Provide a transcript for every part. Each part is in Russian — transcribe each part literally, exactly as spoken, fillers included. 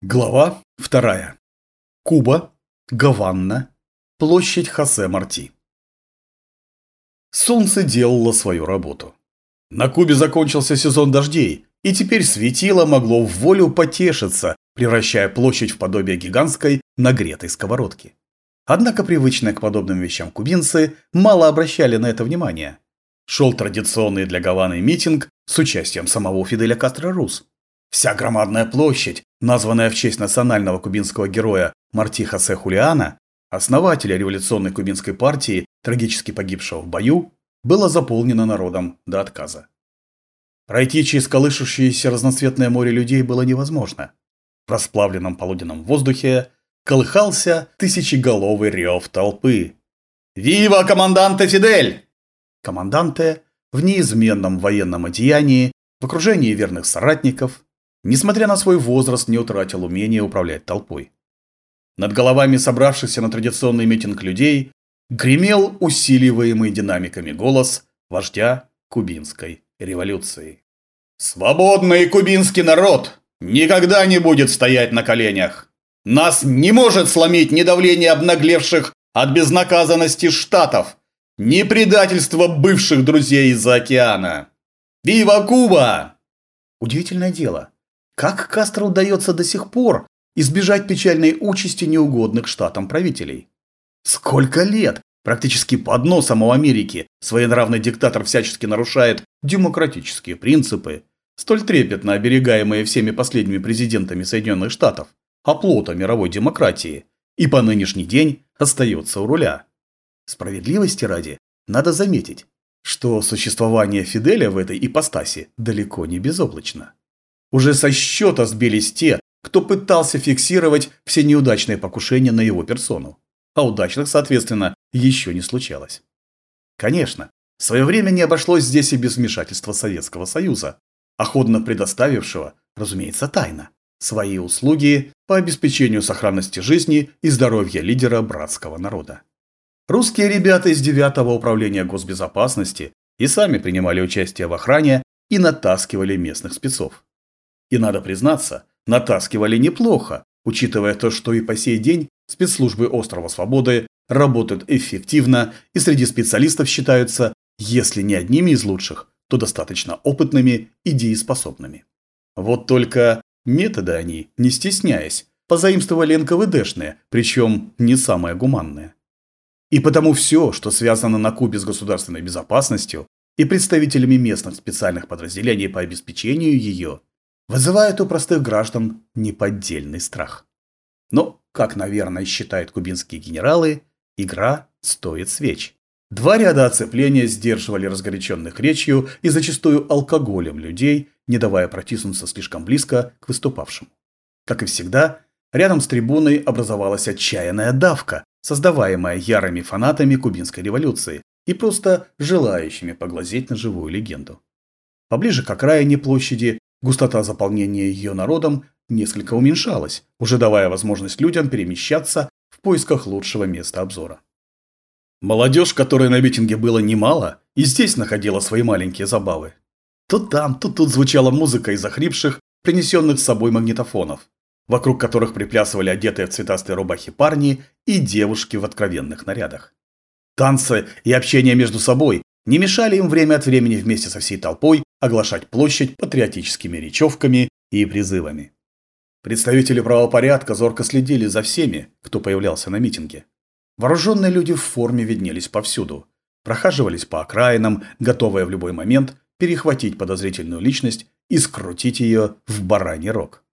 Глава вторая. Куба, Гавана, площадь Хосе Марти. Солнце делало свою работу. На Кубе закончился сезон дождей, и теперь светило могло в волю потешиться, превращая площадь в подобие гигантской нагретой сковородки. Однако привычные к подобным вещам кубинцы мало обращали на это внимание. Шел традиционный для Гаваны митинг с участием самого Фиделя Кастро-Рус. Вся громадная площадь, названная в честь национального кубинского героя Марти Хосе Хулиана, основателя революционной кубинской партии, трагически погибшего в бою, была заполнена народом до отказа. Пройти через колышущееся разноцветное море людей было невозможно. В расплавленном полуденном воздухе колыхался тысячеголовый рев толпы. «Вива, команданте Фидель!» Команданте в неизменном военном одеянии, в окружении верных соратников, несмотря на свой возраст, не утратил умения управлять толпой. Над головами собравшихся на традиционный митинг людей гремел усиливаемый динамиками голос вождя кубинской революции. «Свободный кубинский народ никогда не будет стоять на коленях! Нас не может сломить ни давление обнаглевших от безнаказанности штатов, ни предательство бывших друзей из-за океана! Вива Куба!» Удивительное дело. Как Кастро удается до сих пор избежать печальной участи неугодных штатам правителей? Сколько лет, практически под носом у Америки, своенравный диктатор всячески нарушает демократические принципы, столь трепетно оберегаемые всеми последними президентами Соединенных Штатов, оплота мировой демократии, и по нынешний день остается у руля. Справедливости ради, надо заметить, что существование Фиделя в этой ипостаси далеко не безоблачно. Уже со счета сбились те, кто пытался фиксировать все неудачные покушения на его персону, а удачных, соответственно, еще не случалось. Конечно, в свое время не обошлось здесь и без вмешательства Советского Союза, охотно предоставившего, разумеется, тайно, свои услуги по обеспечению сохранности жизни и здоровья лидера братского народа. Русские ребята из девятого управления госбезопасности и сами принимали участие в охране и натаскивали местных спецов. И надо признаться, натаскивали неплохо, учитывая то, что и по сей день спецслужбы Острова Свободы работают эффективно и среди специалистов считаются, если не одними из лучших, то достаточно опытными и дееспособными. Вот только методы они, не стесняясь, позаимствовали эн ка вэ дэшные, причем не самые гуманные. И потому все, что связано на Кубе с государственной безопасностью и представителями местных специальных подразделений по обеспечению ее, вызывает у простых граждан неподдельный страх. Но, как, наверное, считают кубинские генералы, игра стоит свеч. Два ряда оцепления сдерживали разгоряченных речью и зачастую алкоголем людей, не давая протиснуться слишком близко к выступавшему. Как и всегда, рядом с трибуной образовалась отчаянная давка, создаваемая ярыми фанатами кубинской революции и просто желающими поглазеть на живую легенду. Поближе к окраине площади густота заполнения ее народом несколько уменьшалась, уже давая возможность людям перемещаться в поисках лучшего места обзора. Молодежь, которой на митинге было немало, и здесь находила свои маленькие забавы. То там, то тут звучала музыка из охрипших, принесенных с собой магнитофонов, вокруг которых приплясывали одетые в цветастые рубахи парни и девушки в откровенных нарядах. Танцы и общение между собой не мешали им время от времени вместе со всей толпой оглашать площадь патриотическими речевками и призывами. Представители правопорядка зорко следили за всеми, кто появлялся на митинге. Вооруженные люди в форме виднелись повсюду, прохаживались по окраинам, готовые в любой момент перехватить подозрительную личность и скрутить ее в бараний рог.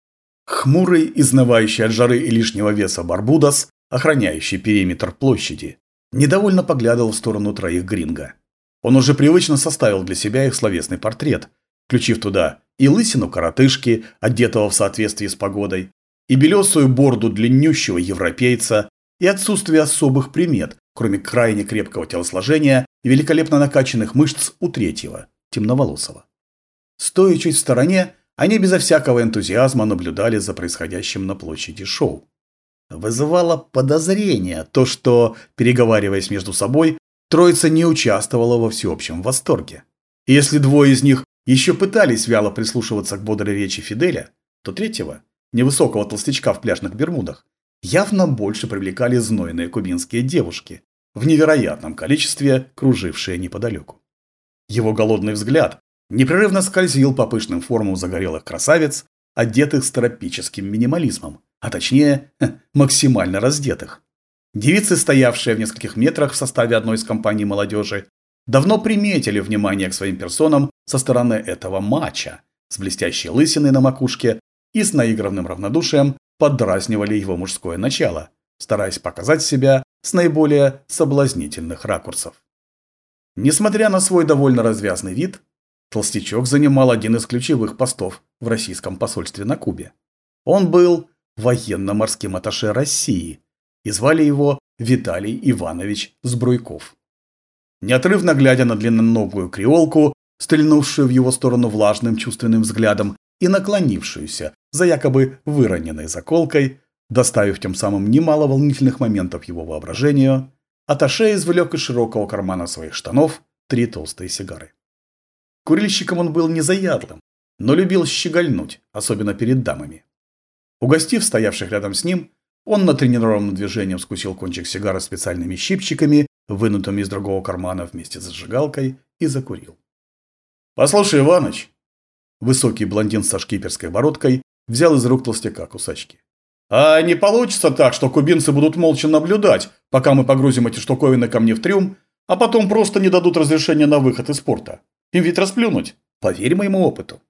Хмурый, изнывающий от жары и лишнего веса Барбудос, охраняющий периметр площади, недовольно поглядывал в сторону троих гринго. Он уже привычно составил для себя их словесный портрет, включив туда и лысину коротышки, одетого в соответствии с погодой, и белесую борду длиннющего европейца, и отсутствие особых примет, кроме крайне крепкого телосложения и великолепно накачанных мышц у третьего, темноволосого. Стоя чуть в стороне, они безо всякого энтузиазма наблюдали за происходящим на площади шоу. Вызывало подозрение то, что, переговариваясь между собой, троица не участвовала во всеобщем восторге. И если двое из них еще пытались вяло прислушиваться к бодрой речи Фиделя, то третьего невысокого толстячка в пляжных бермудах, явно больше привлекали знойные кубинские девушки, в невероятном количестве кружившие неподалеку. Его голодный взгляд непрерывно скользил по пышным формам загорелых красавиц, одетых с тропическим минимализмом, а точнее, максимально раздетых. Девицы, стоявшие в нескольких метрах в составе одной из компаний молодежи, давно приметили внимание к своим персонам со стороны этого мачо, с блестящей лысиной на макушке и с наигранным равнодушием поддразнивали его мужское начало, стараясь показать себя с наиболее соблазнительных ракурсов. Несмотря на свой довольно развязный вид, толстячок занимал один из ключевых постов в российском посольстве на Кубе. Он был военно-морским атташе России, и звали его Виталий Иванович Збруйков. Неотрывно глядя на длинноногую креолку, стрельнувшую в его сторону влажным чувственным взглядом и наклонившуюся за якобы выроненной заколкой, доставив тем самым немало волнительных моментов его воображению, атташе извлек из широкого кармана своих штанов три толстые сигары. Курильщиком он был не заядлым, но любил щегольнуть, особенно перед дамами. Угостив стоявших рядом с ним, он натренированным движением скусил кончик сигары специальными щипчиками, вынутыми из другого кармана вместе с зажигалкой, и закурил. «Послушай, Иваныч!» Высокий блондин со шкиперской бородкой взял из рук толстяка кусачки. «А не получится так, что кубинцы будут молча наблюдать, пока мы погрузим эти штуковины ко мне в трюм, а потом просто не дадут разрешения на выход из порта? Им ведь расплюнуть, поверь моему опыту».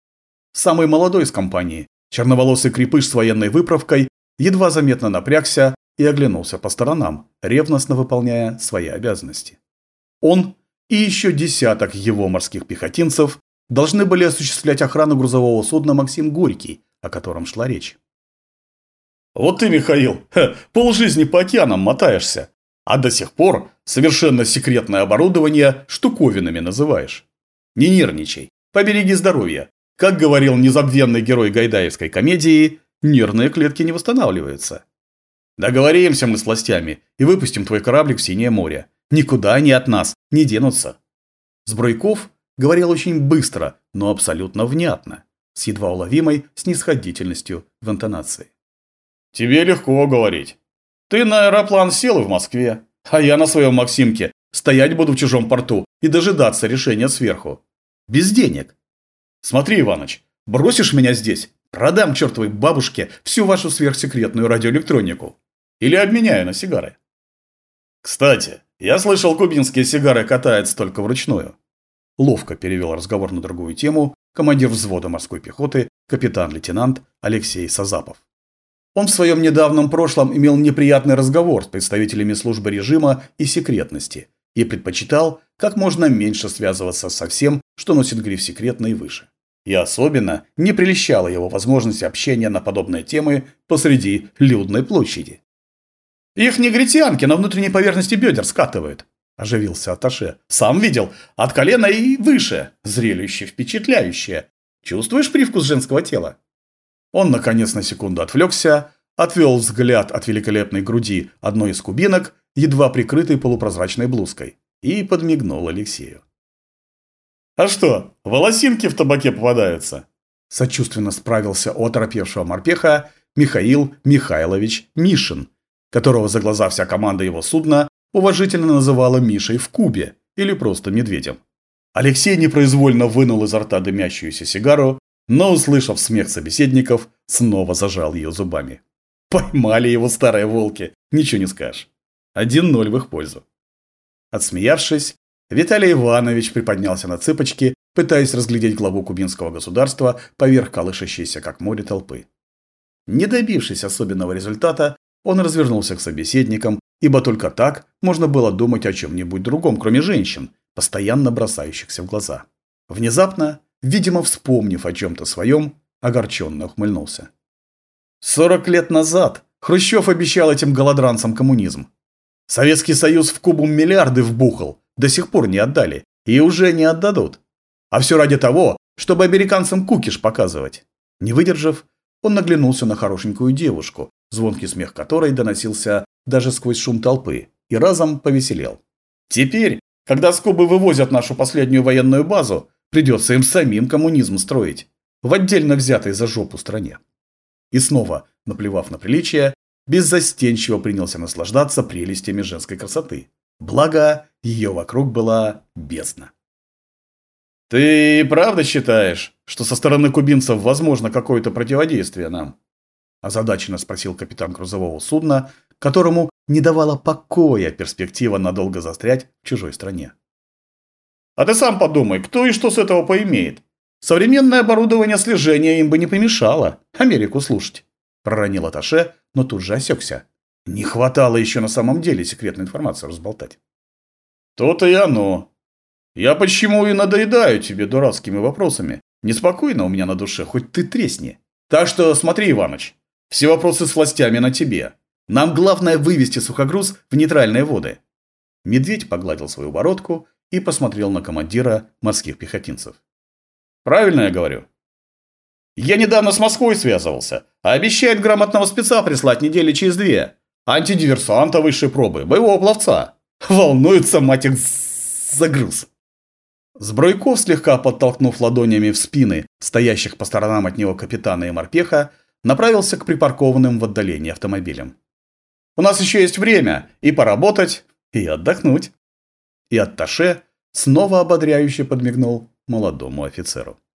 Самый молодой из компании, черноволосый крепыш с военной выправкой, едва заметно напрягся и оглянулся по сторонам, ревностно выполняя свои обязанности. Он и еще десяток его морских пехотинцев должны были осуществлять охрану грузового судна «Максим Горький», о котором шла речь. «Вот ты, Михаил, ха, полжизни по океанам мотаешься, а до сих пор совершенно секретное оборудование штуковинами называешь. Не нервничай, побереги здоровье. Как говорил незабвенный герой гайдаевской комедии, нервные клетки не восстанавливаются. Договоримся мы с властями и выпустим твой кораблик в Синее море. Никуда они от нас не денутся». Збруйков говорил очень быстро, но абсолютно внятно, с едва уловимой снисходительностью в интонации. «Тебе легко говорить. Ты на аэроплан сел в Москве, а я на своем Максимке стоять буду в чужом порту и дожидаться решения сверху. Без денег. Смотри, Иваныч, бросишь меня здесь, продам чертовой бабушке всю вашу сверхсекретную радиоэлектронику. Или обменяю на сигары. Кстати, я слышал, кубинские сигары катаются только вручную». Ловко перевел разговор на другую тему командир взвода морской пехоты, капитан-лейтенант Алексей Сазапов. Он в своем недавнем прошлом имел неприятный разговор с представителями службы режима и секретности и предпочитал как можно меньше связываться со всем, что носит гриф «секретно» и выше. И особенно не прельщала его возможность общения на подобные темы посреди людной площади. «Их негритянки на внутренней поверхности бедер скатывают», – оживился атташе. «Сам видел, от колена и выше. Зрелище впечатляющее. Чувствуешь привкус женского тела?» Он, наконец, на секунду отвлекся, отвел взгляд от великолепной груди одной из кубинок, едва прикрытой полупрозрачной блузкой, и подмигнул Алексею. «А что, волосинки в табаке попадаются?» Сочувственно справился у оторопевшего морпеха Михаил Михайлович Мишин, которого за глаза вся команда его судна уважительно называла Мишей в Кубе или просто медведем. Алексей непроизвольно вынул изо рта дымящуюся сигару, но, услышав смех собеседников, снова зажал ее зубами. Поймали его старые волки, ничего не скажешь. Один ноль в их пользу. Отсмеявшись, Виталий Иванович приподнялся на цыпочки, пытаясь разглядеть главу кубинского государства поверх колышащейся как море толпы. Не добившись особенного результата, он развернулся к собеседникам, ибо только так можно было думать о чем-нибудь другом, кроме женщин, постоянно бросающихся в глаза. Внезапно, видимо, вспомнив о чем-то своем, огорченно ухмыльнулся. Сорок лет назад Хрущев обещал этим голодранцам коммунизм. Советский Союз в Кубу миллиарды вбухал, до сих пор не отдали, и уже не отдадут. А все ради того, чтобы американцам кукиш показывать. Не выдержав, он наглянулся на хорошенькую девушку, звонкий смех которой доносился даже сквозь шум толпы, и разом повеселел. Теперь, когда с Кубы вывозят нашу последнюю военную базу, придется им самим коммунизм строить в отдельно взятой за жопу стране. И снова, наплевав на приличие, беззастенчиво принялся наслаждаться прелестями женской красоты. Благо, ее вокруг была бездна. «Ты правда считаешь, что со стороны кубинцев возможно какое-то противодействие нам?» Озадаченно спросил капитан грузового судна, которому не давала покоя перспектива надолго застрять в чужой стране. «А ты сам подумай, кто и что с этого поимеет? Современное оборудование слежения им бы не помешало Америку слушать», проронил атташе, но тут же осекся. Не хватало еще на самом деле секретную информацию разболтать. «То-то и оно. Я почему и надоедаю тебе дурацкими вопросами. Неспокойно у меня на душе, хоть ты тресни. Так что смотри, Иваныч, все вопросы с властями на тебе. Нам главное вывести сухогруз в нейтральные воды». Медведь погладил свою бородку и посмотрел на командира морских пехотинцев. «Правильно я говорю?» «Я недавно с Москвой связывался, а обещает грамотного спеца прислать недели через две. Антидиверсанта высшей пробы, боевого пловца. Волнуется, мать их, загруз». Сбруйков, слегка подтолкнув ладонями в спины стоящих по сторонам от него капитана и морпеха, направился к припаркованным в отдалении автомобилям. «У нас еще есть время и поработать, и отдохнуть». И атташе снова ободряюще подмигнул молодому офицеру.